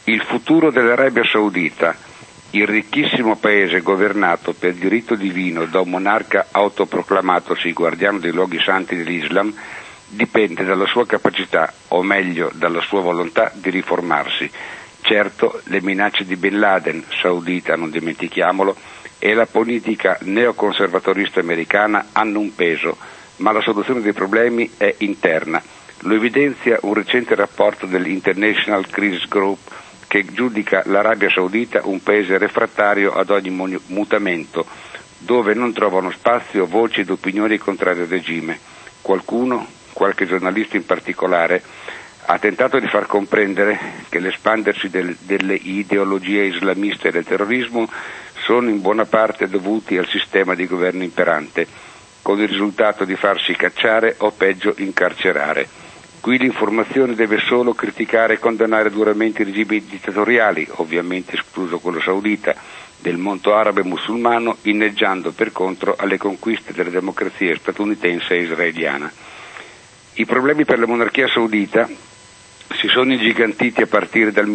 Il futuro dell'Arabia Saudita, il ricchissimo paese governato per diritto divino da un monarca autoproclamatosi guardiano dei luoghi santi dell'Islam, dipende dalla sua capacità, o meglio dalla sua volontà di riformarsi. Certo, le minacce di Bin Laden, saudita, non dimentichiamolo, e la politica neoconservatorista americana hanno un peso, ma la soluzione dei problemi è interna. Lo evidenzia un recente rapporto dell'International Crisis Group che giudica l'Arabia Saudita un paese refrattario ad ogni mutamento, dove non trovano spazio voci ed opinioni contrarie al regime. Qualcuno, qualche giornalista in particolare, ha tentato di far comprendere che l'espandersi delle ideologie islamiste e del terrorismo sono in buona parte dovuti al sistema di governo imperante, con il risultato di farsi cacciare o peggio incarcerare. Qui l'informazione deve solo criticare e condannare duramente i regimi dittatoriali, ovviamente escluso quello saudita, del mondo arabo e musulmano, inneggiando per contro alle conquiste della democrazia statunitense e israeliana. I problemi per la monarchia saudita si sono ingigantiti a partire dal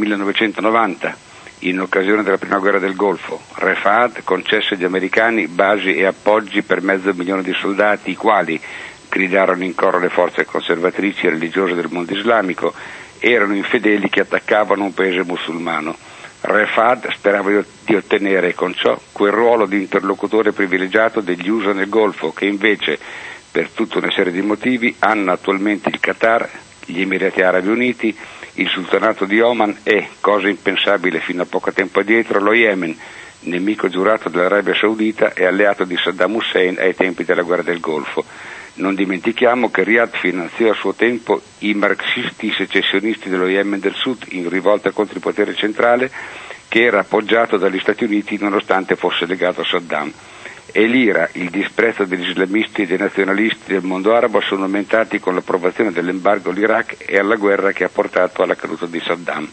1990, in occasione della prima guerra del Golfo. Re Fahd concesse agli americani basi e appoggi per 500.000 di soldati, i quali, gridarono in coro le forze conservatrici e religiose del mondo islamico, erano infedeli che attaccavano un paese musulmano. Re Fahd sperava di ottenere con ciò quel ruolo di interlocutore privilegiato degli USA nel Golfo, che invece, per tutta una serie di motivi, hanno attualmente il Qatar, gli Emirati Arabi Uniti, il Sultanato di Oman e, cosa impensabile fino a poco tempo addietro, lo Yemen, nemico giurato dell'Arabia Saudita e alleato di Saddam Hussein ai tempi della guerra del Golfo. Non dimentichiamo che Riyadh finanziò a suo tempo i marxisti secessionisti dello Yemen del Sud in rivolta contro il potere centrale, che era appoggiato dagli Stati Uniti nonostante fosse legato a Saddam. E l'ira, il disprezzo degli islamisti e dei nazionalisti del mondo arabo sono aumentati con l'approvazione dell'embargo all'Iraq e alla guerra che ha portato alla caduta di Saddam.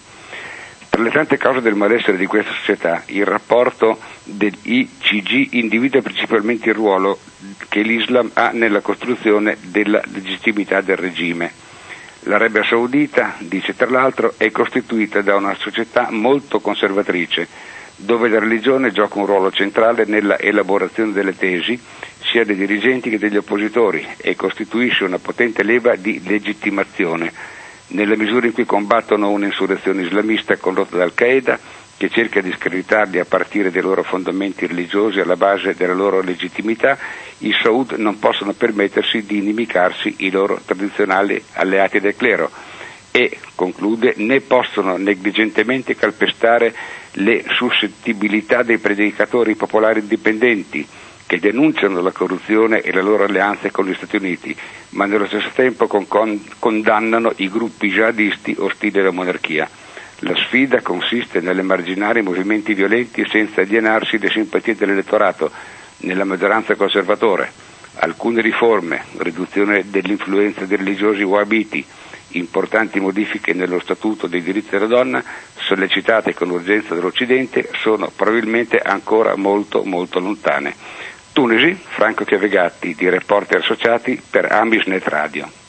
Per le tante cause del malessere di questa società, il rapporto dell'ICG individua principalmente il ruolo che l'Islam ha nella costruzione della legittimità del regime. L'Arabia Saudita, dice tra l'altro, è costituita da una società molto conservatrice, dove la religione gioca un ruolo centrale nella elaborazione delle tesi, sia dei dirigenti che degli oppositori, e costituisce una potente leva di legittimazione, nella misura in cui combattono un'insurrezione islamista condotta da Al-Qaeda, che cerca di screditarli a partire dai loro fondamenti religiosi alla base della loro legittimità. I Saud non possono permettersi di inimicarsi i loro tradizionali alleati del clero e, conclude, né possono negligentemente calpestare le suscettibilità dei predicatori popolari indipendenti che denunciano la corruzione e le loro alleanze con gli Stati Uniti, ma nello stesso tempo condannano i gruppi jihadisti ostili alla monarchia. La sfida consiste nell'emarginare i movimenti violenti senza alienarsi le simpatie dell'elettorato, nella maggioranza conservatore. Alcune riforme, riduzione dell'influenza dei religiosi wahhabiti, importanti modifiche nello Statuto dei diritti della donna, sollecitate con urgenza dall'Occidente, sono probabilmente ancora molto molto lontane. Tunisi, Franco Chiavegatti di Reporter Associati per Amisnet Radio.